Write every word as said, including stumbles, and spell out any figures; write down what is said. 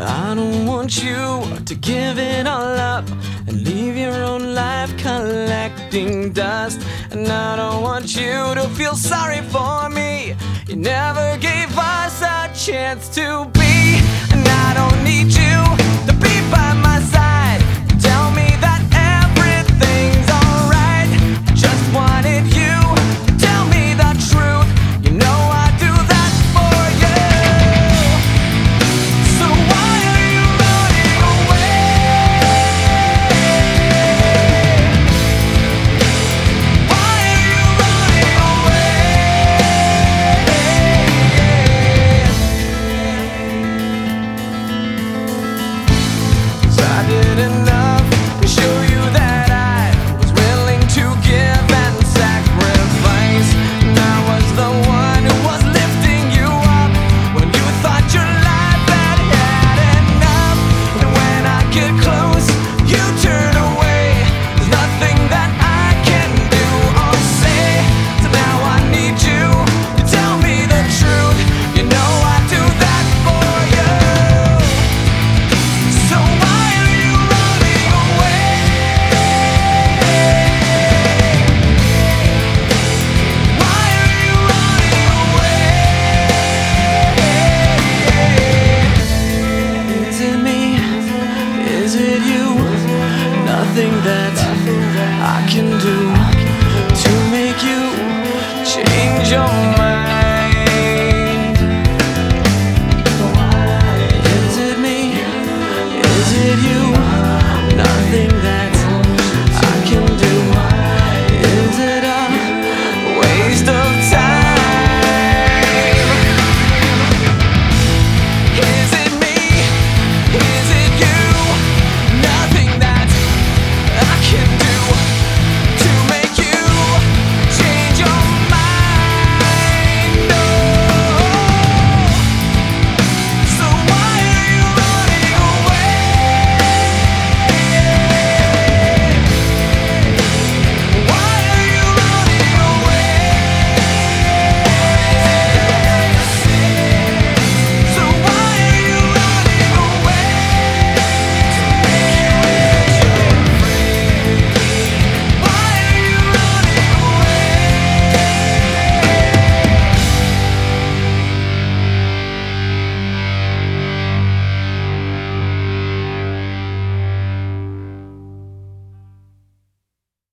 I don't want you to give it all up and leave your own life collecting dust. And I don't want you to feel sorry for me. You never gave us a chance to be. And I don't need you